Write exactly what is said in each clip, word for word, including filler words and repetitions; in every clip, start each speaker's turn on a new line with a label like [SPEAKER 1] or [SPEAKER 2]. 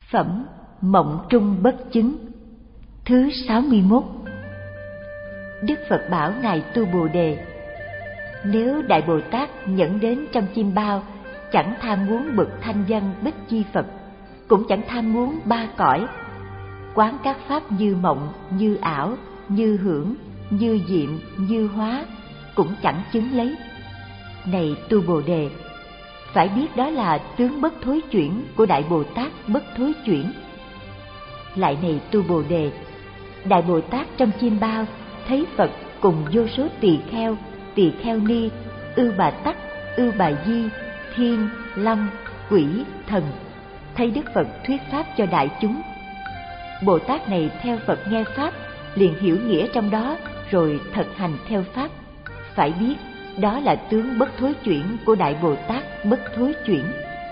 [SPEAKER 1] Phẩm Mộng Trung Bất Chứng thứ sáu mươi mốt. Đức Phật bảo Ngài Tu Bồ Đề: nếu Đại Bồ Tát nhẫn đến trong chim bao, chẳng tham muốn bậc thanh văn Bích Chi Phật, cũng chẳng tham muốn ba cõi, quán các pháp như mộng, như ảo, như hưởng, như diệm, như hóa, cũng chẳng chứng lấy. Này Tu Bồ Đề, phải biết đó là tướng bất thối chuyển của Đại Bồ Tát bất thối chuyển. Lại này Tu Bồ Đề, Đại Bồ Tát trong chim bao thấy Phật cùng vô số tỳ kheo, tỳ kheo ni, ưu bà tắc, ưu bà di, thiên, long, quỷ, thần, thấy Đức Phật thuyết pháp cho đại chúng. Bồ Tát này theo Phật nghe pháp, liền hiểu nghĩa trong đó, rồi thực hành theo pháp. Phải biết đó là tướng bất thối chuyển của Đại Bồ Tát bất thối chuyển.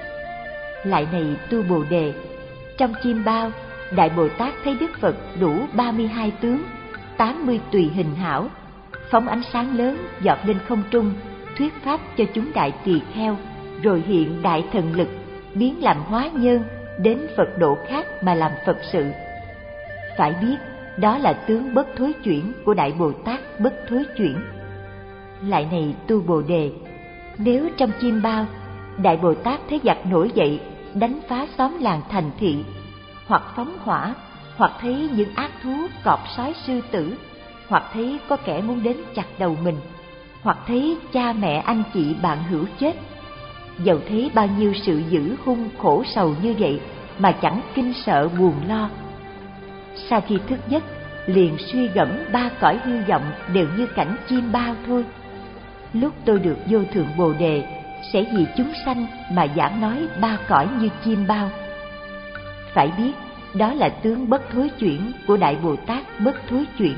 [SPEAKER 1] Lại này Tu Bồ Đề, trong chim bao, Đại Bồ Tát thấy Đức Phật đủ ba mươi hai tướng, tám mươi tùy hình hảo, phóng ánh sáng lớn giọt lên không trung, thuyết pháp cho chúng đại tỳ kheo, rồi hiện đại thần lực, biến làm hóa nhân, đến Phật độ khác mà làm Phật sự. Phải biết đó là tướng bất thối chuyển của Đại Bồ Tát bất thối chuyển. Lại này Tu Bồ Đề, nếu trong chim bao, Đại Bồ Tát thấy giặc nổi dậy, đánh phá xóm làng thành thị, hoặc phóng hỏa, hoặc thấy những ác thú cọp sói sư tử, hoặc thấy có kẻ muốn đến chặt đầu mình, hoặc thấy cha mẹ anh chị bạn hữu chết, dầu thấy bao nhiêu sự dữ hung khổ sầu như vậy mà chẳng kinh sợ buồn lo. Sau khi thức giấc, liền suy gẫm ba cõi hư vọng đều như cảnh chim bao thôi. Lúc tôi được vô thượng Bồ Đề, sẽ vì chúng sanh mà giảng nói ba cõi như chim bao. Phải biết đó là tướng bất thối chuyển của Đại Bồ Tát bất thối chuyển.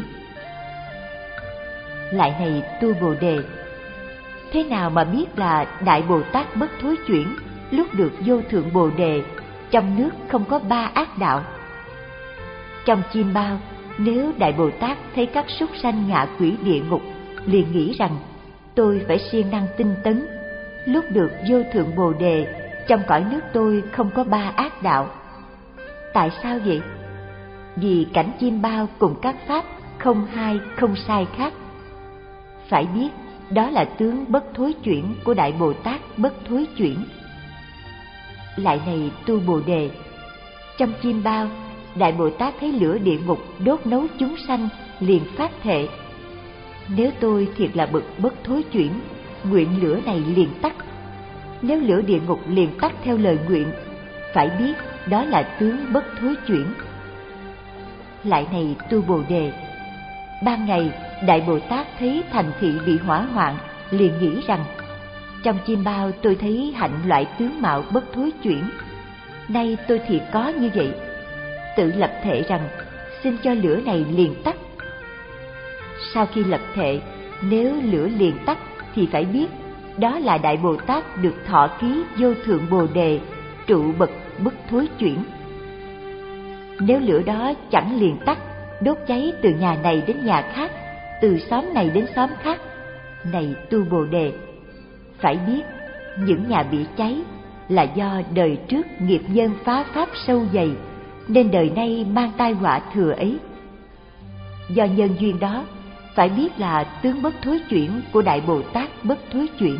[SPEAKER 1] Lại này Tu Bồ Đề, thế nào mà biết là Đại Bồ Tát bất thối chuyển lúc được vô thượng Bồ Đề, trong nước không có ba ác đạo? Trong chim bao, nếu Đại Bồ Tát thấy các súc sanh ngạ quỷ địa ngục, liền nghĩ rằng tôi phải siêng năng tinh tấn. Lúc được vô thượng Bồ Đề, trong cõi nước tôi không có ba ác đạo. Tại sao vậy? Vì cảnh chim bao cùng các pháp không hai không sai khác. Phải biết đó là tướng bất thối chuyển của Đại Bồ Tát bất thối chuyển. Lại này Tu Bồ Đề, trong chim bao, Đại Bồ Tát thấy lửa địa ngục đốt nấu chúng sanh, liền phát thệ: nếu tôi thiệt là bậc bất thối chuyển, nguyện lửa này liền tắt. Nếu lửa địa ngục liền tắt theo lời nguyện, phải biết đó là tướng bất thối chuyển. Lại này Tu Bồ Đề, ban ngày Đại Bồ Tát thấy thành thị bị hỏa hoạn, liền nghĩ rằng trong chim bao tôi thấy hạnh loại tướng mạo bất thối chuyển, nay tôi thiệt có như vậy, tự lập thệ rằng xin cho lửa này liền tắt. Sau khi lập thệ, nếu lửa liền tắt thì phải biết đó là Đại Bồ Tát được thọ ký vô thượng Bồ Đề, trụ bậc bất thối chuyển. Nếu lửa đó chẳng liền tắt, đốt cháy từ nhà này đến nhà khác, từ xóm này đến xóm khác, này Tu Bồ Đề, phải biết những nhà bị cháy là do đời trước nghiệp nhân phá pháp sâu dày, nên đời nay mang tai họa thừa ấy. Do nhân duyên đó, phải biết là tướng bất thối chuyển của Đại Bồ Tát bất thối chuyển.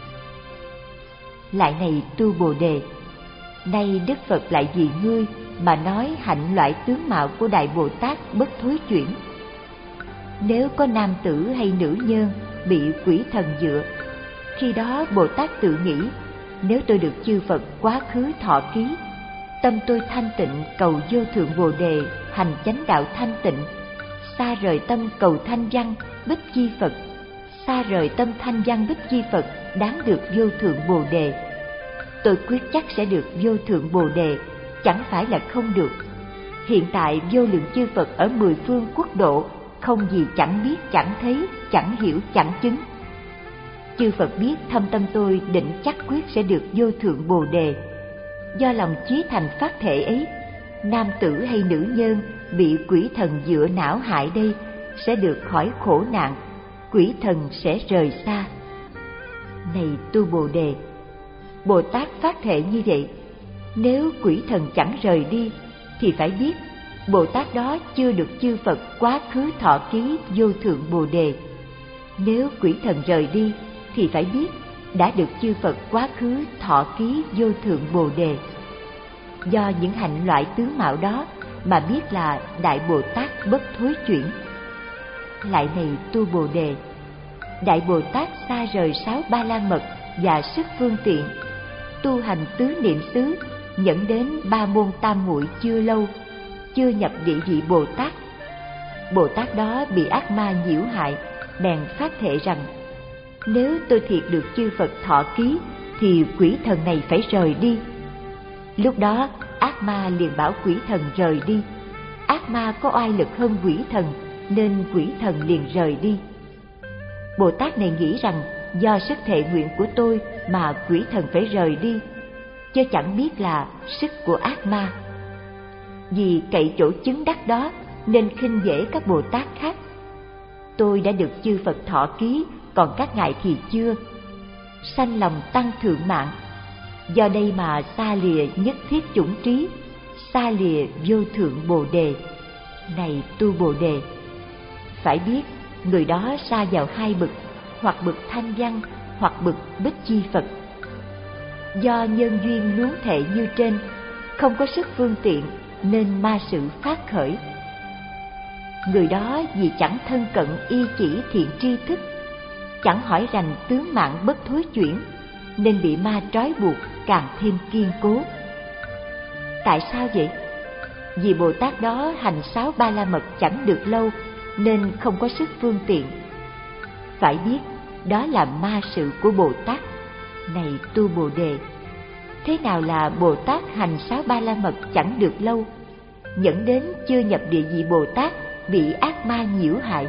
[SPEAKER 1] Lại này Tu Bồ Đề, nay Đức Phật lại vì ngươi mà nói hạnh loại tướng mạo của Đại Bồ Tát bất thối chuyển. Nếu có nam tử hay nữ nhân bị quỷ thần dựa, khi đó Bồ Tát tự nghĩ: nếu tôi được chư Phật quá khứ thọ ký, tâm tôi thanh tịnh cầu vô thượng Bồ Đề, hành chánh đạo thanh tịnh, xa rời tâm cầu thanh văn Bích Chi Phật, xa rời tâm thanh văn Bích Chi Phật đáng được vô thượng Bồ Đề, tôi quyết chắc sẽ được vô thượng Bồ Đề, chẳng phải là không được. Hiện tại vô lượng chư Phật ở mười phương quốc độ, không gì chẳng biết, chẳng thấy, chẳng hiểu, chẳng chứng. Chư Phật biết thâm tâm tôi định chắc quyết sẽ được vô thượng Bồ Đề. Do lòng chí thành phát thể ấy, nam tử hay nữ nhân bị quỷ thần dựa não hại đây sẽ được khỏi khổ nạn, quỷ thần sẽ rời xa. Này Tu Bồ Đề, Bồ Tát phát thệ như vậy, Nếu quỷ thần chẳng rời đi thì phải biết Bồ Tát đó chưa được chư Phật quá khứ thọ ký vô thượng Bồ Đề. Nếu quỷ thần rời đi thì phải biết đã được chư Phật quá khứ thọ ký vô thượng Bồ Đề. Do những hạnh loại tướng mạo đó mà biết là Đại Bồ Tát bất thối chuyển. Lại này tu Bồ Đề, Đại Bồ Tát xa rời sáu ba la mật và sức phương tiện, tu hành tứ niệm xứ, nhẫn đến ba môn tam muội chưa lâu, chưa nhập địa vị Bồ Tát. Bồ Tát đó bị ác ma nhiễu hại, bèn phát thệ rằng: nếu tôi thiệt được chư Phật thọ ký thì quỷ thần này phải rời đi. Lúc đó ác ma liền bảo quỷ thần rời đi. Ác ma có oai lực hơn quỷ thần nên quỷ thần liền rời đi. Bồ Tát này nghĩ rằng do sức thệ nguyện của tôi mà quỷ thần phải rời đi, chứ chẳng biết là sức của ác ma. Vì cậy chỗ chứng đắc đó nên khinh dễ các Bồ Tát khác. Tôi đã được chư Phật thọ ký, còn các ngài thì chưa. Sanh lòng tăng thượng mạng, do đây mà xa lìa nhất thiết chủng trí, xa lìa vô thượng Bồ Đề. Này tu Bồ Đề, phải biết người đó sa vào hai bậc, hoặc bậc thanh văn, hoặc bậc bích chi Phật. Do nhân duyên luống thệ như trên, không có sức phương tiện nên ma sự phát khởi. Người đó vì chẳng thân cận y chỉ thiện tri thức, chẳng hỏi rành tướng mạng bất thối chuyển, nên bị ma trói buộc càng thêm kiên cố. Tại sao vậy? Vì Bồ Tát đó hành sáu ba la mật chẳng được lâu nên không có sức phương tiện. Phải biết đó là ma sự của Bồ Tát. Này tu Bồ Đề, thế nào là Bồ Tát hành sáu ba la mật chẳng được lâu, dẫn đến chưa nhập địa vị Bồ Tát bị ác ma nhiễu hại?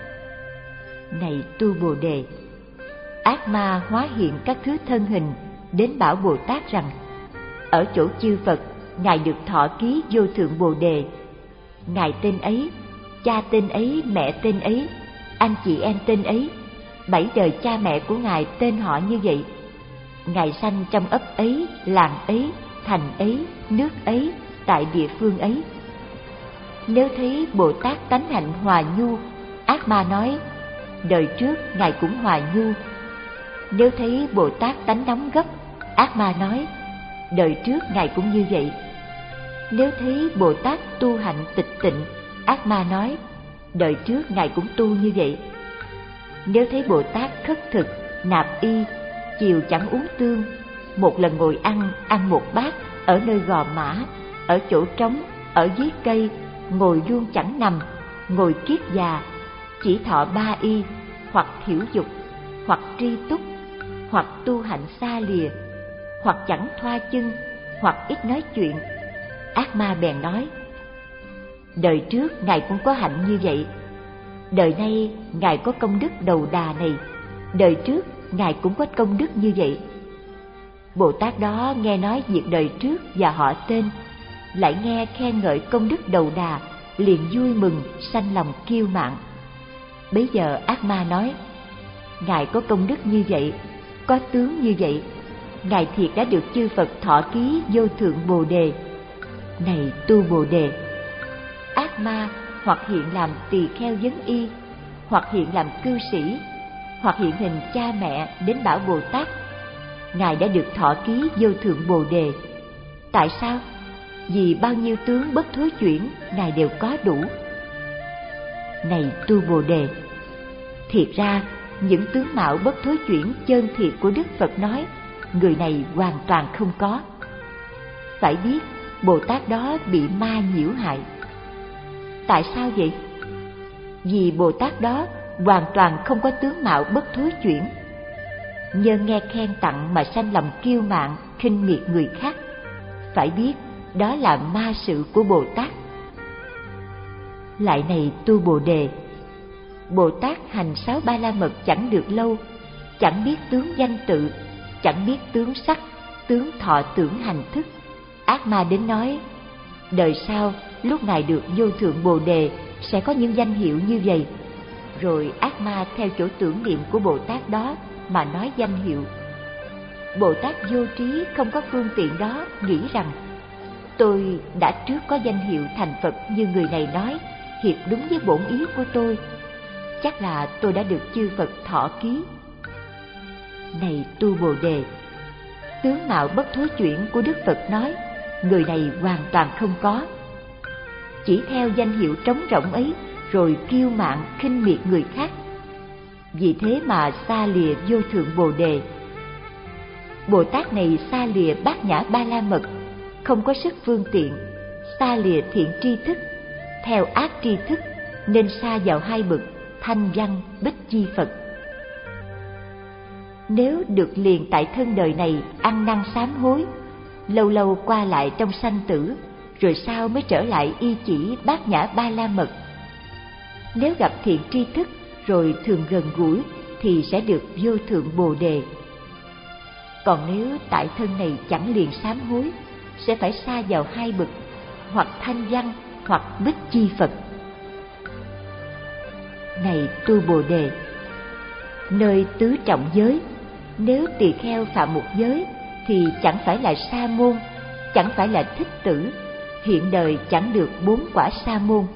[SPEAKER 1] Này tu Bồ Đề, ác ma hóa hiện các thứ thân hình đến bảo Bồ Tát rằng: ở chỗ chư Phật, ngài được thọ ký vô thượng Bồ Đề. Ngài tên ấy, cha tên ấy, mẹ tên ấy, anh chị em tên ấy, bảy đời cha mẹ của ngài tên họ như vậy. Ngài sanh trong ấp ấy, làng ấy, thành ấy, nước ấy, tại địa phương ấy. Nếu thấy Bồ Tát tánh hạnh hòa nhu, ác ma nói: đời trước ngài cũng hòa nhu. Nếu thấy Bồ Tát tánh nóng gấp, ác ma nói: đời trước ngài cũng như vậy. Nếu thấy Bồ Tát tu hạnh tịch tịnh, ác ma nói: đời trước ngài cũng tu như vậy. Nếu thấy Bồ Tát khất thực, nạp y, chiều chẳng uống tương, một lần ngồi ăn, ăn một bát, ở nơi gò mã, ở chỗ trống, ở dưới cây, ngồi vuông chẳng nằm, ngồi kiết già, chỉ thọ ba y, hoặc thiểu dục, hoặc tri túc, hoặc tu hạnh xa lìa, hoặc chẳng thoa chân, hoặc ít nói chuyện, ác ma bèn nói: đời trước ngài cũng có hạnh như vậy. Đời nay ngài có công đức đầu đà này, đời trước ngài cũng có công đức như vậy. Bồ Tát đó nghe nói việc đời trước và họ tên, lại nghe khen ngợi công đức đầu đà, liền vui mừng, sanh lòng kiêu mạn. Bấy giờ ác ma nói: ngài có công đức như vậy, có tướng như vậy, ngài thiệt đã được chư Phật thọ ký vô thượng Bồ Đề. Này tu Bồ Đề, ác ma hoặc hiện làm tỳ kheo vấn y, hoặc hiện làm cư sĩ, hoặc hiện hình cha mẹ đến bảo Bồ Tát: ngài đã được thọ ký vô thượng Bồ Đề. Tại sao? Vì bao nhiêu tướng bất thối chuyển ngài đều có đủ. Này tu Bồ Đề, thiệt ra những tướng mạo bất thối chuyển chân thiệt của Đức Phật nói, người này hoàn toàn không có. Phải biết Bồ Tát đó bị ma nhiễu hại. Tại sao vậy? Vì Bồ Tát đó hoàn toàn không có tướng mạo bất thối chuyển. Nhân nghe khen tặng mà sanh lòng kiêu mạn, khinh miệt người khác. Phải biết đó là ma sự của Bồ Tát. Lại này tu Bồ Đề, Bồ Tát hành sáu ba la mật chẳng được lâu, chẳng biết tướng danh tự, chẳng biết tướng sắc, tướng thọ tưởng hành thức. Ác ma đến nói: đời sau lúc ngài được vô thượng Bồ Đề sẽ có những danh hiệu như vậy. Rồi ác ma theo chỗ tưởng niệm của Bồ Tát đó mà nói danh hiệu. Bồ Tát vô trí không có phương tiện đó nghĩ rằng tôi đã trước có danh hiệu thành Phật như người này nói, hiệp đúng với bổn ý của tôi, chắc là tôi đã được chư Phật thọ ký. Này tu Bồ Đề, tướng mạo bất thối chuyển của Đức Phật nói, người này hoàn toàn không có. Chỉ theo danh hiệu trống rỗng ấy rồi kiêu mạn khinh miệt người khác. Vì thế mà xa lìa vô thượng Bồ Đề. Bồ Tát này xa lìa bát nhã ba la mật, không có sức phương tiện, xa lìa thiện tri thức, theo ác tri thức, nên sa vào hai bậc thanh văn bích chi Phật. Nếu được liền tại thân đời này ăn năn sám hối, lâu lâu qua lại trong sanh tử, rồi sau mới trở lại y chỉ bát nhã ba la mật. Nếu gặp thiện tri thức rồi thường gần gũi thì sẽ được vô thượng Bồ Đề. Còn nếu tại thân này chẳng liền sám hối, sẽ phải sa vào hai bậc hoặc thanh văn hoặc bích chi Phật. Này tu Bồ Đề, nơi tứ trọng giới, nếu tỳ kheo phạm một giới thì chẳng phải là sa môn, chẳng phải là thích tử, hiện đời chẳng được bốn quả sa môn.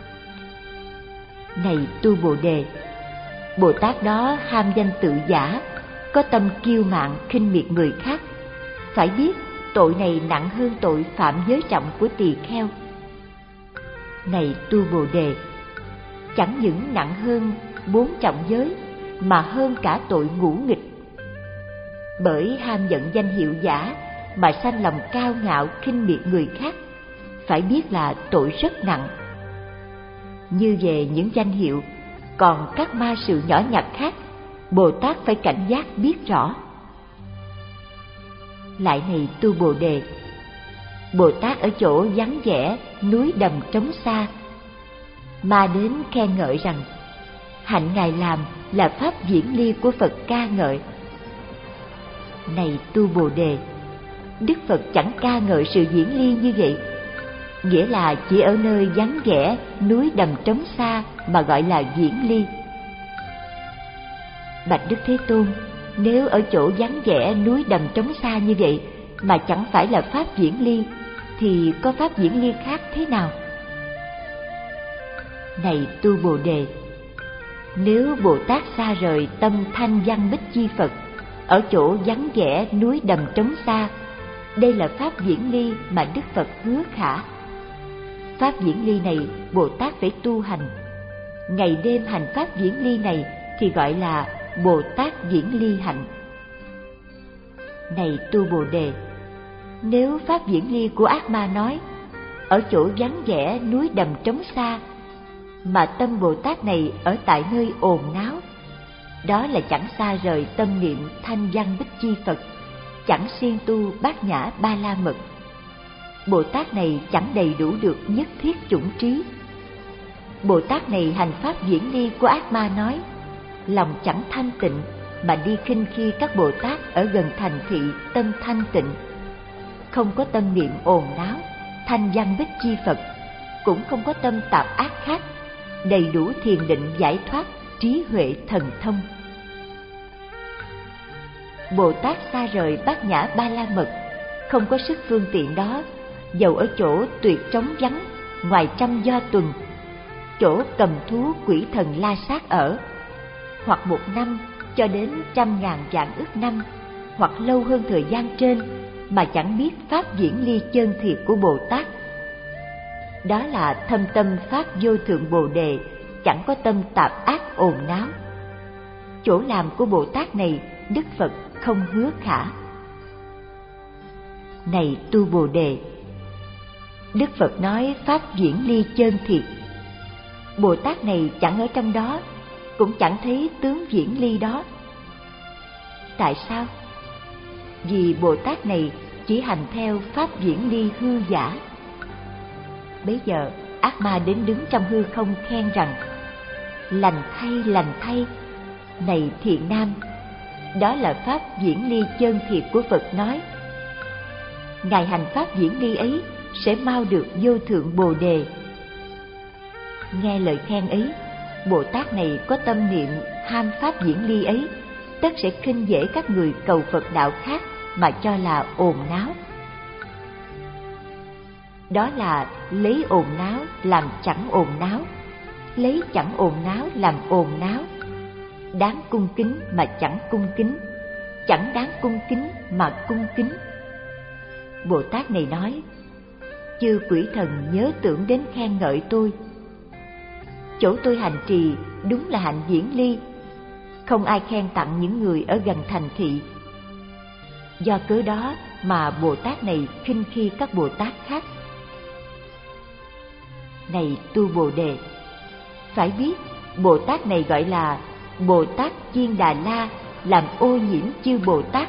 [SPEAKER 1] Này tu Bồ Đề, Bồ Tát đó ham danh tự giả, có tâm kiêu mạn khinh miệt người khác, phải biết tội này nặng hơn tội phạm giới trọng của tỳ kheo. Này tu Bồ Đề, chẳng những nặng hơn bốn trọng giới mà hơn cả tội ngũ nghịch. Bởi ham giận danh hiệu giả mà sanh lòng cao ngạo khinh miệt người khác, phải biết là tội rất nặng. Như về những danh hiệu, còn các ma sự nhỏ nhặt khác, Bồ Tát phải cảnh giác biết rõ. Lại này tu Bồ Đề, Bồ Tát ở chỗ vắng vẻ, núi đầm trống xa, ma đến khen ngợi rằng hạnh Ngài làm là pháp diễn ly của Phật ca ngợi. Này tu Bồ Đề, Đức Phật chẳng ca ngợi sự diễn ly như vậy, nghĩa là chỉ ở nơi vắng vẻ, núi đầm trống xa mà gọi là diễn ly. Bạch Đức Thế Tôn, nếu ở chỗ vắng vẻ, núi đầm trống xa như vậy mà chẳng phải là pháp diễn ly, thì có pháp diễn ly khác thế nào? Này tu Bồ Đề, nếu Bồ Tát xa rời tâm thanh văn bích chi Phật, ở chỗ vắng vẻ, núi đầm trống xa, đây là pháp diễn ly mà Đức Phật hứa khả. Pháp diễn ly này Bồ Tát phải tu hành, ngày đêm hành pháp diễn ly này thì gọi là Bồ Tát diễn ly hạnh. Này tu Bồ Đề, nếu pháp diễn ly của ác ma nói, ở chỗ vắng vẻ, núi đầm trống xa, mà tâm Bồ Tát này ở tại nơi ồn náo, đó là chẳng xa rời tâm niệm thanh văn bích chi Phật, chẳng siêng tu bát nhã ba la mật. Bồ Tát này chẳng đầy đủ được nhất thiết chủng trí. Bồ Tát này hành pháp diễn ly của ác ma nói, lòng chẳng thanh tịnh mà đi khinh khi các Bồ Tát ở gần thành thị tâm thanh tịnh, không có tâm niệm ồn náo, thanh văn bích chi Phật, cũng không có tâm tạp ác khác, đầy đủ thiền định giải thoát, trí huệ thần thông. Bồ Tát xa rời bát nhã ba la mật, không có sức phương tiện đó, dầu ở chỗ tuyệt trống vắng, ngoài trăm do tuần, chỗ cầm thú quỷ thần la sát ở, hoặc một năm cho đến trăm ngàn vạn ức năm, hoặc lâu hơn thời gian trên, mà chẳng biết pháp diễn ly chân thiệt của Bồ Tát. Đó là thâm tâm pháp vô thượng Bồ Đề, chẳng có tâm tạp ác ồn náo. Chỗ làm của Bồ Tát này Đức Phật không hứa khả. Này tu Bồ Đề, Đức Phật nói pháp diễn ly chân thiệt, Bồ Tát này chẳng ở trong đó, cũng chẳng thấy tướng diễn ly đó. Tại sao? Vì Bồ Tát này chỉ hành theo pháp diễn ly hư giả. Bấy giờ ác ma đến đứng trong hư không khen rằng, lành thay, lành thay, này thiện nam, đó là pháp diễn ly chân thiệt của Phật nói. Ngài hành pháp diễn ly ấy sẽ mau được vô thượng Bồ Đề. Nghe lời khen ấy, Bồ Tát này có tâm niệm ham pháp diễn ly ấy, tất sẽ khinh dễ các người cầu Phật đạo khác mà cho là ồn náo. Đó là lấy ồn náo làm chẳng ồn náo, lấy chẳng ồn náo làm ồn náo, đáng cung kính mà chẳng cung kính, chẳng đáng cung kính mà cung kính. Bồ Tát này nói, chư quỷ thần nhớ tưởng đến khen ngợi tôi. Chỗ tôi hành trì đúng là hạnh viễn ly, không ai khen tặng những người ở gần thành thị. Do cớ đó mà Bồ Tát này khinh khi các Bồ Tát khác. Này tu Bồ Đề, phải biết Bồ Tát này gọi là Bồ Tát Chiên Đà La, làm ô nhiễm chư Bồ Tát.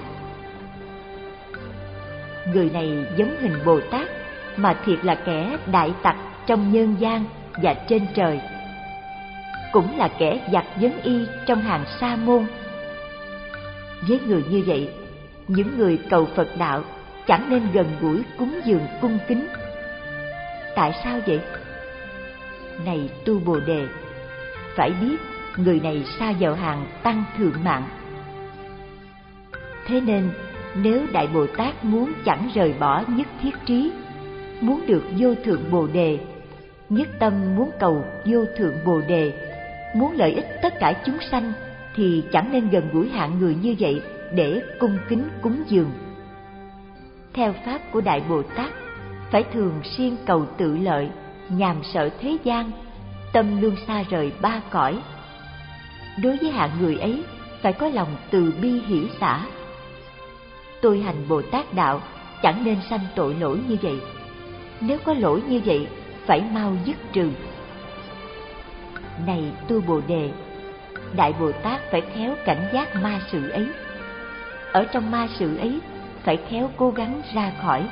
[SPEAKER 1] Người này giống hình Bồ Tát mà thiệt là kẻ đại tặc trong nhân gian và trên trời, cũng là kẻ giặc vấn y trong hàng sa môn. Với người như vậy, những người cầu Phật đạo chẳng nên gần gũi cúng dường cung kính. Tại sao vậy? Này tu Bồ Đề, phải biết người này sa vào hàng tăng thượng mạng. Thế nên nếu Đại Bồ Tát muốn chẳng rời bỏ nhất thiết trí, muốn được vô thượng Bồ Đề, nhất tâm muốn cầu vô thượng Bồ Đề, muốn lợi ích tất cả chúng sanh, thì chẳng nên gần gũi hạng người như vậy để cung kính cúng dường. Theo pháp của Đại Bồ Tát, phải thường siêng cầu tự lợi, nhàm sợ thế gian, tâm luôn xa rời ba cõi. Đối với hạng người ấy, phải có lòng từ bi hỷ xả. Tôi hành Bồ Tát đạo chẳng nên sanh tội lỗi như vậy. Nếu có lỗi như vậy, phải mau dứt trừ. Này tu Bồ Đề, Đại Bồ Tát phải khéo cảnh giác ma sự ấy. Ở trong ma sự ấy, phải khéo cố gắng ra khỏi.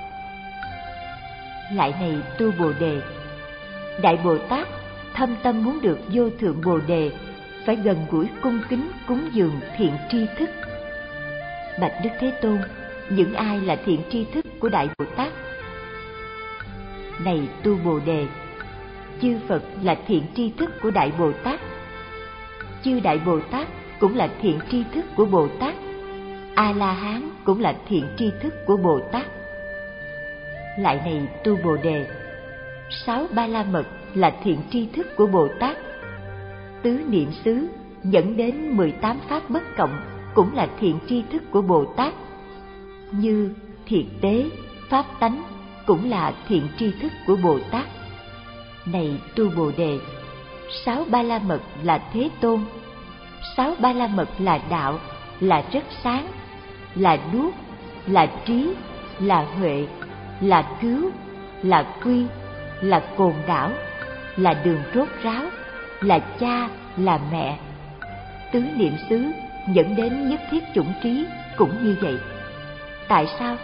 [SPEAKER 1] Lại này tu Bồ Đề, Đại Bồ Tát thâm tâm muốn được vô thượng Bồ Đề, phải gần gũi cung kính cúng dường thiện tri thức. Bạch Đức Thế Tôn, những ai là thiện tri thức của Đại Bồ Tát? Này tu Bồ Đề, chư Phật là thiện tri thức của Đại Bồ Tát. Chư Đại Bồ Tát cũng là thiện tri thức của Bồ Tát. A-la-hán cũng là thiện tri thức của Bồ Tát. Lại này tu Bồ Đề, sáu ba la mật là thiện tri thức của Bồ Tát. Tứ niệm xứ dẫn đến mười tám pháp bất cộng cũng là thiện tri thức của Bồ Tát. Như thiệt tế, pháp tánh cũng là thiện tri thức của Bồ Tát. Này tu Bồ Đề, sáu ba la mật là Thế Tôn. Sáu ba la mật là đạo, là rất sáng, là đuốc, là trí, là huệ, là cứu, là quy, là cồn đảo, là đường rốt ráo, là cha, là mẹ. Tứ niệm xứ dẫn đến nhất thiết chủng trí cũng như vậy. Tại sao?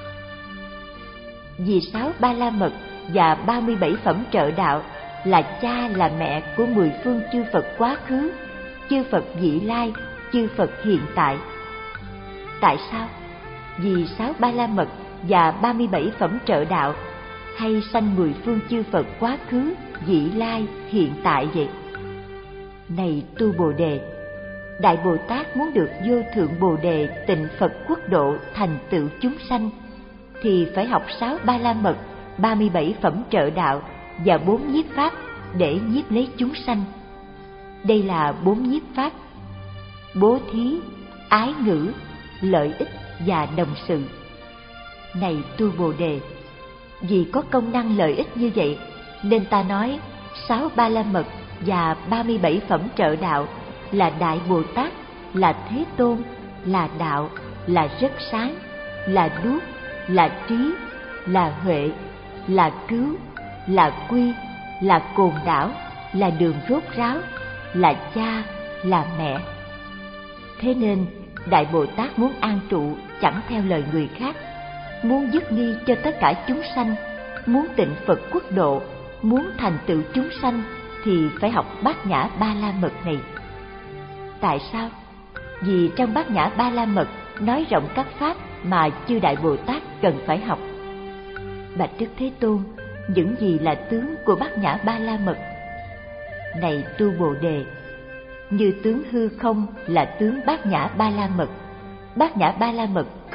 [SPEAKER 1] Vì sáu ba la mật và ba mươi bảy phẩm trợ đạo là cha là mẹ của mười phương chư Phật quá khứ, chư Phật vị lai, chư Phật hiện tại. Tại sao? Vì sáu ba la mật và ba mươi bảy phẩm trợ đạo hay sanh mười phương chư Phật quá khứ, vị lai, hiện tại vậy. Này tu Bồ Đề, Đại Bồ Tát muốn được vô thượng Bồ Đề tịnh Phật quốc độ thành tựu chúng sanh, thì phải học sáu ba la mật, ba mươi bảy phẩm trợ đạo và bốn nhiếp pháp để nhiếp lấy chúng sanh. Đây là bốn nhiếp pháp: bố thí, ái ngữ, lợi ích và đồng sự. Này tu Bồ Đề, vì có công năng lợi ích như vậy, nên ta nói sáu ba la mật và ba mươi bảy phẩm trợ đạo là Đại Bồ Tát, là Thế Tôn, là đạo, là rất sáng, là đuốc, là trí, là huệ, là cứu, là quy, là cồn đảo, là đường rốt ráo, là cha, là mẹ. Thế nên Đại Bồ Tát muốn an trụ chẳng theo lời người khác, muốn dứt nghi cho tất cả chúng sanh, muốn tịnh Phật quốc độ, muốn thành tựu chúng sanh, thì phải học Bát Nhã Ba La Mật này. Tại sao? Vì trong Bát Nhã Ba La Mật nói rộng các pháp mà chư Đại Bồ Tát cần phải học. Bạch Đức Thế Tôn, những gì là tướng của Bát Nhã Ba La Mật? Này tu Bồ Đề, như tướng hư không là tướng Bát Nhã Ba La Mật. Bát Nhã Ba La Mật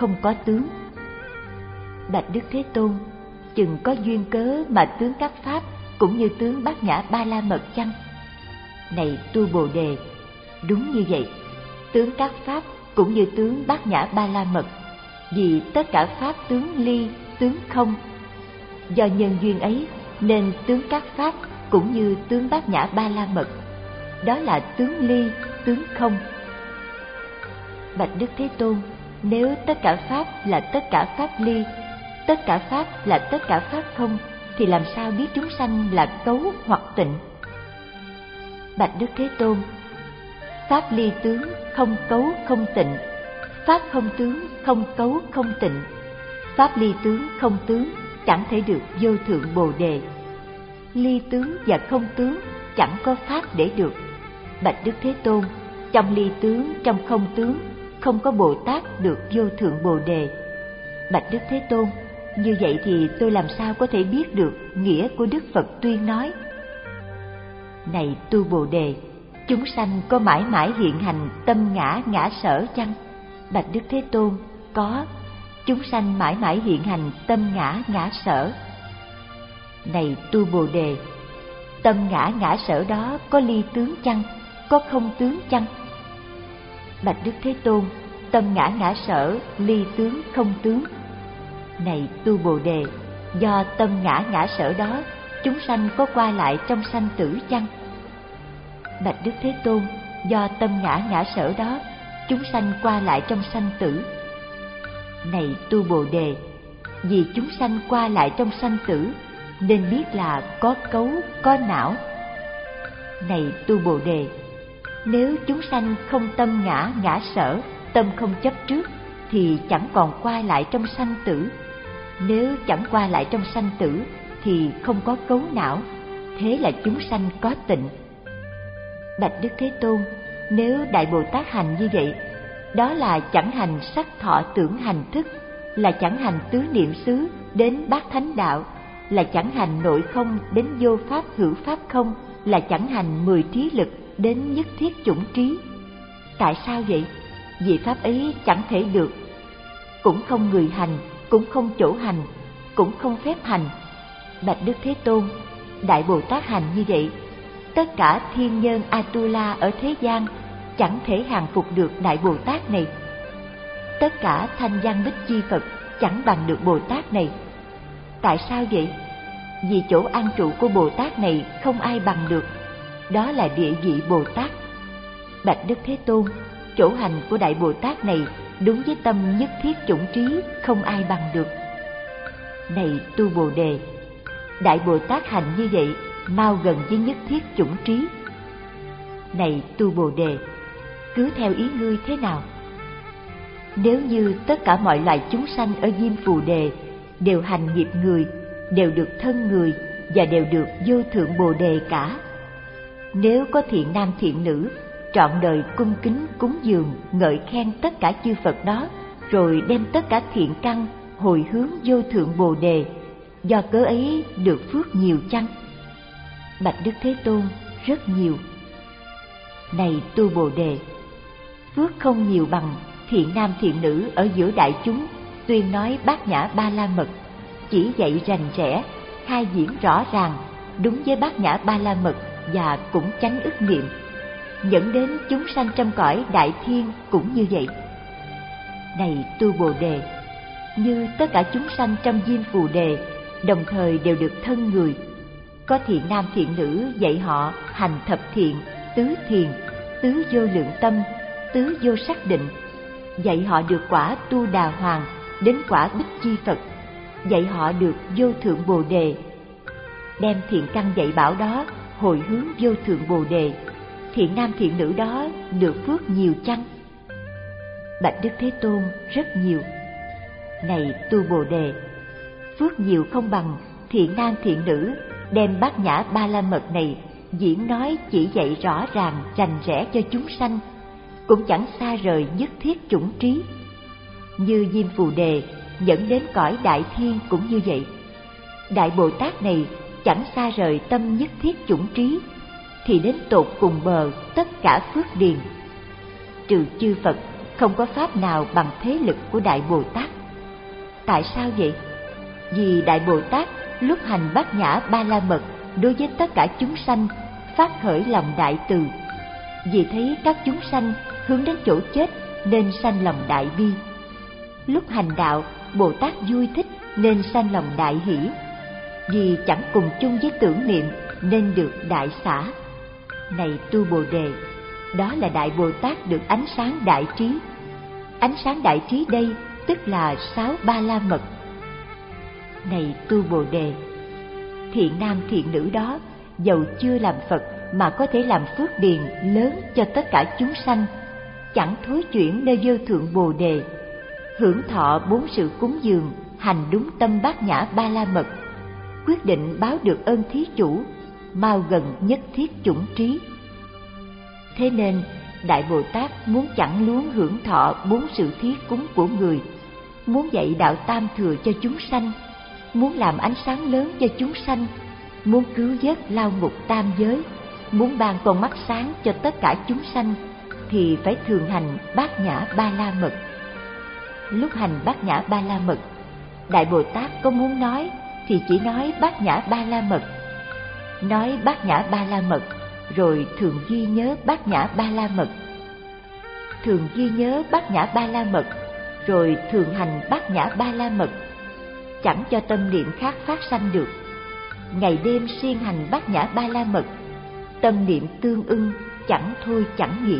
[SPEAKER 1] không có tướng. Bạch Đức Thế Tôn, chừng có duyên cớ mà tướng các pháp cũng như tướng Bát Nhã Ba La Mật chăng? Này tu Bồ Đề, đúng như vậy, tướng các pháp cũng như tướng Bát Nhã Ba La Mật, vì tất cả pháp tướng ly, tướng không. Do nhân duyên ấy nên tướng các pháp cũng như tướng Bát Nhã Ba La Mật, đó là tướng ly, tướng không. Bạch Đức Thế Tôn, nếu tất cả pháp là tất cả pháp ly, tất cả pháp là tất cả pháp không, thì làm sao biết chúng sanh là cấu hoặc tịnh? Bạch Đức Thế Tôn, pháp ly tướng không cấu không tịnh, pháp không tướng không cấu không tịnh, pháp ly tướng không tướng chẳng thể được vô thượng Bồ Đề. Ly tướng và không tướng chẳng có pháp để được. Bạch Đức Thế Tôn, trong ly tướng, trong không tướng, không có Bồ Tát được vô thượng Bồ Đề. Bạch Đức Thế Tôn, như vậy thì tôi làm sao có thể biết được nghĩa của Đức Phật tuyên nói? Này tu Bồ Đề, chúng sanh có mãi mãi hiện hành tâm ngã ngã sở chăng? Bạch Đức Thế Tôn, có. Chúng sanh mãi mãi hiện hành tâm ngã ngã sở. Này tu Bồ Đề, tâm ngã ngã sở đó có ly tướng chăng? Có không tướng chăng? Bạch Đức Thế Tôn, tâm ngã ngã sở ly tướng không tướng. Này tu Bồ Đề, do tâm ngã ngã sở đó, chúng sanh có qua lại trong sanh tử chăng? Bạch Đức Thế Tôn, do tâm ngã ngã sở đó, chúng sanh qua lại trong sanh tử. Này tu Bồ Đề, vì chúng sanh qua lại trong sanh tử, nên biết là có cấu, có não. Này tu Bồ Đề, nếu chúng sanh không tâm ngã ngã sở, tâm không chấp trước, thì chẳng còn qua lại trong sanh tử. Nếu chẳng qua lại trong sanh tử, thì không có cấu não, thế là chúng sanh có tịnh. Bạch Đức Thế Tôn, nếu Đại Bồ Tát hành như vậy, đó là chẳng hành sắc thọ tưởng hành thức, là chẳng hành tứ niệm xứ đến bát thánh đạo, là chẳng hành nội không đến vô pháp hữu pháp không, là chẳng hành mười trí lực đến nhất thiết chủng trí. Tại sao vậy? Vì pháp ấy chẳng thể được, cũng không người hành, cũng không chỗ hành, cũng không phép hành. Bạch Đức Thế Tôn, Đại Bồ Tát hành như vậy, tất cả thiên nhân Atula ở thế gian chẳng thể hàng phục được Đại Bồ Tát này. Tất cả thanh văn bích chi Phật chẳng bằng được Bồ Tát này. Tại sao vậy? Vì chỗ an trụ của Bồ Tát này không ai bằng được, đó là địa vị Bồ Tát. Bạch Đức Thế Tôn, chỗ hành của Đại Bồ Tát này đúng với tâm nhất thiết chủng trí, không ai bằng được. Này tu Bồ Đề, Đại Bồ Tát hành như vậy mau gần với nhất thiết chủng trí. Này tu Bồ Đề, cứ theo ý ngươi thế nào? Nếu như tất cả mọi loài chúng sanh ở Diêm Phù Đề đều hành nghiệp người, đều được thân người và đều được vô thượng Bồ Đề cả. Nếu có thiện nam thiện nữ trọn đời cung kính cúng dường ngợi khen tất cả chư Phật đó, rồi đem tất cả thiện căn hồi hướng vô thượng Bồ Đề, do cớ ấy được phước nhiều chăng? Bạch Đức Thế Tôn, rất nhiều. Này tu Bồ Đề, phước không nhiều bằng thiện nam thiện nữ ở giữa đại chúng tuyên nói Bát Nhã Ba La Mật, chỉ dạy rành rẽ, khai diễn rõ ràng, đúng với Bát Nhã Ba La Mật và cũng chánh ức niệm, dẫn đến chúng sanh trong cõi đại thiên cũng như vậy. Này tu Bồ Đề, như tất cả chúng sanh trong Diêm Phù Đề đồng thời đều được thân người, có thiện nam thiện nữ dạy họ hành thập thiện, tứ thiền, tứ vô lượng tâm, tứ vô sắc định, dạy họ được quả tu đà hoàng đến quả bích chi Phật, dạy họ được vô thượng Bồ Đề. Đem thiện căn dạy bảo đó hồi hướng vô thượng Bồ Đề, thiện nam thiện nữ đó được phước nhiều chăng? Bạch Đức Thế Tôn, rất nhiều. Này tu Bồ Đề, phước nhiều không bằng thiện nam thiện nữ đem Bát Nhã Ba La Mật này diễn nói chỉ dạy rõ ràng rành rẽ cho chúng sanh, cũng chẳng xa rời nhất thiết chủng trí. Như Diêm Phù Đề dẫn đến cõi đại thiên cũng như vậy. Đại Bồ Tát này chẳng xa rời tâm nhất thiết chủng trí, thì đến tột cùng bờ tất cả phước điền. Trừ chư Phật không có pháp nào bằng thế lực của Đại Bồ Tát. Tại sao vậy? Vì Đại Bồ Tát lúc hành Bát Nhã Ba La Mật đối với tất cả chúng sanh phát khởi lòng đại từ, vì thấy các chúng sanh hướng đến chỗ chết nên sanh lòng đại bi. Lúc hành đạo, Bồ Tát vui thích nên sanh lòng đại hỷ, vì chẳng cùng chung với tưởng niệm nên được đại xả. Này tu Bồ Đề, đó là Đại Bồ Tát được ánh sáng đại trí. Ánh sáng đại trí đây tức là sáu ba la mật. Này tu Bồ Đề, thiện nam thiện nữ đó dầu chưa làm Phật mà có thể làm phước điền lớn cho tất cả chúng sanh, chẳng thối chuyển nơi vô thượng Bồ Đề, hưởng thọ bốn sự cúng dường, hành đúng tâm Bát Nhã Ba La Mật, quyết định báo được ơn thí chủ, mau gần nhất thiết chủng trí. Thế nên Đại Bồ Tát muốn chẳng luống hưởng thọ bốn sự thí cúng của người, muốn dạy đạo tam thừa cho chúng sanh, muốn làm ánh sáng lớn cho chúng sanh, muốn cứu vớt lao ngục tam giới, muốn ban con mắt sáng cho tất cả chúng sanh, thì phải thường hành Bát Nhã Ba La Mật. Lúc hành Bát Nhã Ba La Mật, Đại Bồ Tát có muốn nói thì chỉ nói Bát Nhã Ba La Mật. Nói Bát Nhã Ba La Mật rồi thường ghi nhớ Bát Nhã Ba La Mật. Thường ghi nhớ Bát Nhã Ba La Mật rồi thường hành Bát Nhã Ba La Mật, chẳng cho tâm niệm khác phát sanh được. Ngày đêm siêng hành Bát Nhã Ba La Mật, tâm niệm tương ưng, chẳng thôi chẳng nghỉ.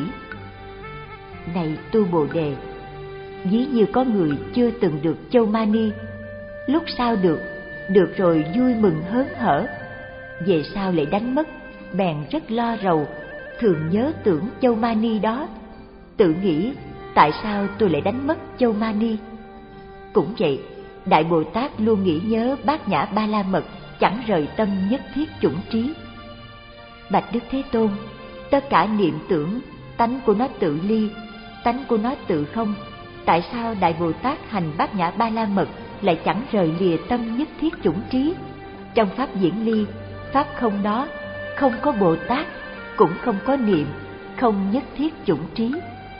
[SPEAKER 1] Này tu Bồ Đề, ví như có người chưa từng được Châu Mani, lúc sau được, được rồi vui mừng hớn hở, về sau lại đánh mất, bèn rất lo rầu, thường nhớ tưởng Châu Mani đó, tự nghĩ tại sao tôi lại đánh mất Châu Mani. Cũng vậy, Đại Bồ Tát luôn nghĩ nhớ Bát Nhã Ba La Mật, chẳng rời tâm nhất thiết chủng trí. Bạch Đức Thế Tôn, tất cả niệm tưởng, tánh của nó tự ly, tánh của nó tự không. Tại sao Đại Bồ Tát hành Bát Nhã Ba La Mật lại chẳng rời lìa tâm nhất thiết chủng trí? Trong pháp diễn ly, pháp không đó, không có Bồ Tát, cũng không có niệm, không nhất thiết chủng trí.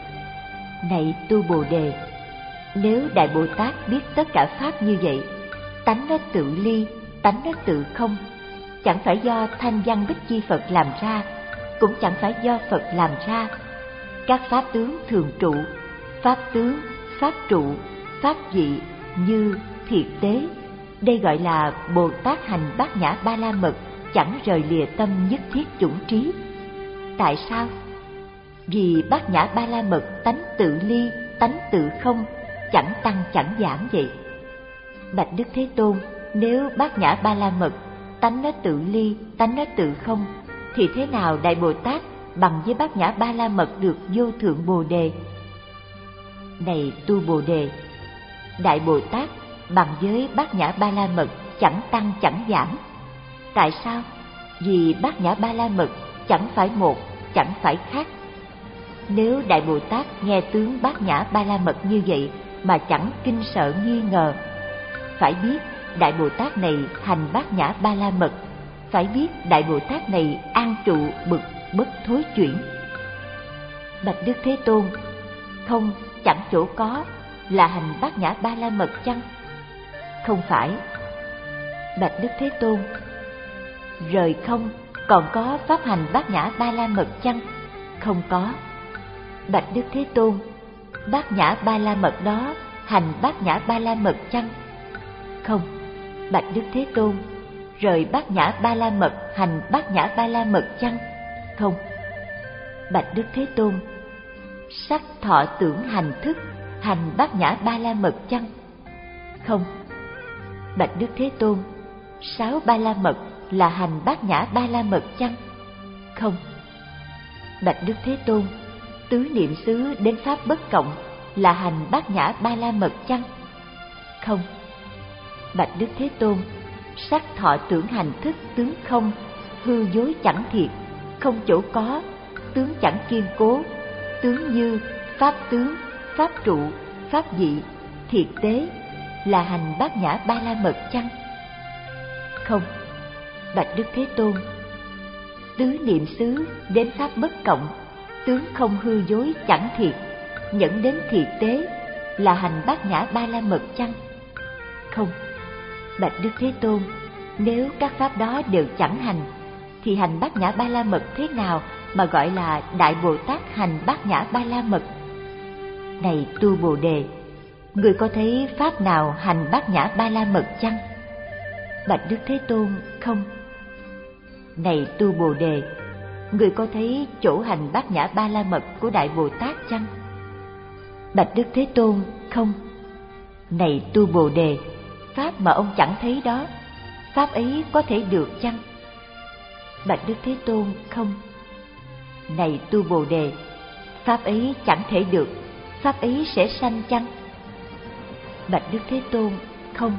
[SPEAKER 1] Này tu Bồ Đề, nếu Đại Bồ Tát biết tất cả pháp như vậy, tánh nó tự ly, tánh nó tự không, chẳng phải do Thanh Văn Bích Chi Phật làm ra, cũng chẳng phải do Phật làm ra. Các pháp tướng thường trụ, pháp tướng, pháp trụ, pháp dị như thiệt tế, đây gọi là Bồ Tát hành Bát Nhã Ba La Mật, chẳng rời lìa tâm nhất thiết chủng trí. Tại sao? Vì Bát Nhã Ba La Mật tánh tự ly, tánh tự không, chẳng tăng chẳng giảm vậy. Bạch Đức Thế Tôn, nếu Bát Nhã Ba La Mật tánh nó tự ly, tánh nó tự không, thì thế nào Đại Bồ Tát bằng với Bát Nhã Ba La Mật được vô thượng Bồ Đề? Này tu Bồ Đề, Đại Bồ Tát bằng với Bát Nhã Ba La Mật chẳng tăng chẳng giảm. Tại sao? Vì Bát Nhã Ba La Mật chẳng phải một, chẳng phải khác. Nếu Đại Bồ Tát nghe tướng Bát Nhã Ba La Mật như vậy mà chẳng kinh sợ nghi ngờ, phải biết Đại Bồ Tát này hành Bát Nhã Ba La Mật, phải biết Đại Bồ Tát này an trụ bực bất thối chuyển. Bạch Đức Thế Tôn, không, chẳng chỗ có là hành Bát Nhã Ba La Mật chăng? Không phải. Bạch Đức Thế Tôn, rời không còn có pháp hành Bát Nhã Ba La Mật chăng? Không có. Bạch Đức Thế Tôn, Bát Nhã Ba La Mật đó hành Bát Nhã Ba La Mật chăng? Không. Bạch Đức Thế Tôn, rời Bát Nhã Ba La Mật hành Bát Nhã Ba La Mật chăng? Không. Bạch Đức Thế Tôn, sắc thọ tưởng hành thức hành Bát Nhã Ba La Mật chăng? Không. Bạch Đức Thế Tôn, sáu Ba La Mật là hành Bát Nhã Ba La Mật chăng? Không. Bạch Đức Thế Tôn, tứ niệm xứ đến pháp bất cộng là hành Bát Nhã Ba La Mật chăng? Không. Bạch Đức Thế Tôn, sắc thọ tưởng hành thức tướng không, hư dối chẳng thiệt, không chỗ có, tướng chẳng kiên cố, tướng như pháp tướng, pháp trụ, pháp dị, thiệt tế là hành Bát Nhã Ba La Mật chăng? Không. Bạch Đức Thế Tôn, tứ niệm xứ đến pháp bất cộng, tướng không hư dối chẳng thiệt, dẫn đến thiệt tế là hành bát nhã ba la mật chăng? Không. Bạch Đức Thế Tôn, nếu các pháp đó đều chẳng hành, thì hành bát nhã ba la mật thế nào mà gọi là Đại Bồ Tát hành bát nhã ba la mật? Này tu Bồ Đề, người có thấy pháp nào hành bát nhã ba la mật chăng? Bạch Đức Thế Tôn, không. Này tu Bồ Đề, người có thấy chỗ hành bát nhã ba la mật của Đại Bồ Tát chăng? Bạch Đức Thế Tôn, không. Này tu Bồ Đề, pháp mà ông chẳng thấy đó, pháp ấy có thể được chăng? Bạch Đức Thế Tôn, không. Này tu Bồ Đề, pháp ấy chẳng thể được, pháp ấy sẽ sanh chăng? Bạch Đức Thế Tôn, không.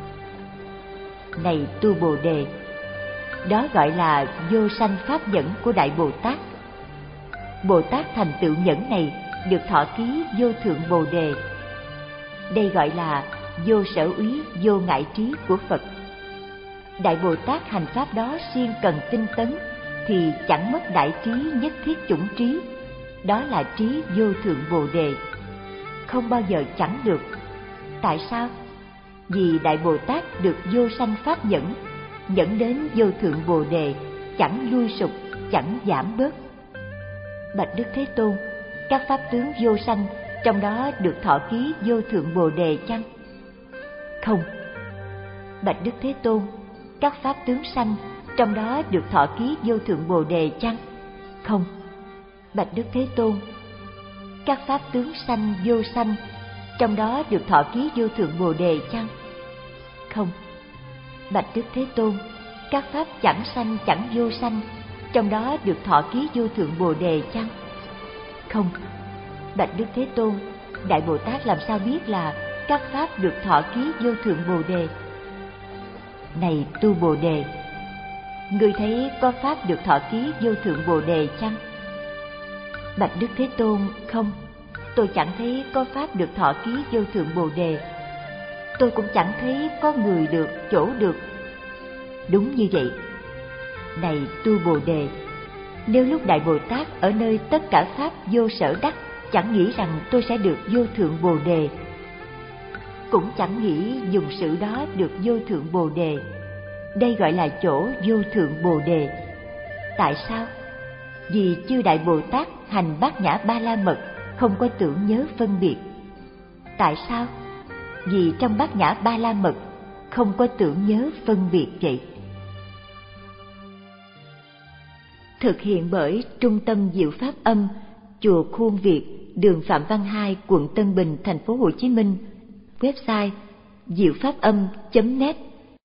[SPEAKER 1] Này tu Bồ Đề, đó gọi là vô sanh pháp nhẫn của Đại Bồ Tát. Bồ Tát thành tựu nhẫn này được thọ ký vô thượng Bồ Đề. Đây gọi là vô sở úy, vô ngại trí của Phật. Đại Bồ Tát hành pháp đó siêng cần tinh tấn thì chẳng mất đại trí nhất thiết chủng trí. Đó là trí vô thượng Bồ Đề, không bao giờ chẳng được. Tại sao? Vì Đại Bồ Tát được vô sanh pháp nhẫn, dẫn đến vô thượng Bồ Đề, chẳng lui sụp, chẳng giảm bớt. Bạch Đức Thế Tôn, các pháp tướng vô sanh trong đó được thọ ký vô thượng Bồ Đề chăng? Không. Bạch Đức Thế Tôn, các pháp tướng sanh trong đó được thọ ký vô thượng Bồ Đề chăng? Không. Bạch Đức Thế Tôn, các pháp tướng sanh vô sanh trong đó được thọ ký vô thượng Bồ Đề chăng? Không. Bạch Đức Thế Tôn, các pháp chẳng sanh chẳng vô sanh trong đó được thọ ký vô thượng Bồ Đề chăng? Không. Bạch Đức Thế Tôn, Đại Bồ Tát làm sao biết là các pháp được thọ ký vô thượng Bồ Đề? Này tu Bồ Đề, ngươi thấy có pháp được thọ ký vô thượng Bồ Đề chăng? Bạch Đức Thế Tôn, không. Tôi chẳng thấy có pháp được thọ ký vô thượng Bồ Đề. Tôi cũng chẳng thấy có người được, chỗ được. Đúng như vậy. Này tu Bồ Đề, nếu lúc Đại Bồ Tát ở nơi tất cả pháp vô sở đắc chẳng nghĩ rằng tôi sẽ được vô thượng Bồ Đề, cũng chẳng nghĩ dùng sự đó được vô thượng Bồ Đề, đây gọi là chỗ vô thượng Bồ Đề. Tại sao? Vì chư Đại Bồ Tát hành bát nhã ba la mật không có tưởng nhớ phân biệt. Tại sao? Vì trong bát nhã ba la mật không có tưởng nhớ phân biệt vậy. Thực hiện bởi Trung tâm Diệu Pháp Âm, Chùa Khuôn Việt, đường Phạm Văn Hai, quận Tân Bình, thành phố Hồ Chí Minh. Website diệu pháp âm chấm net.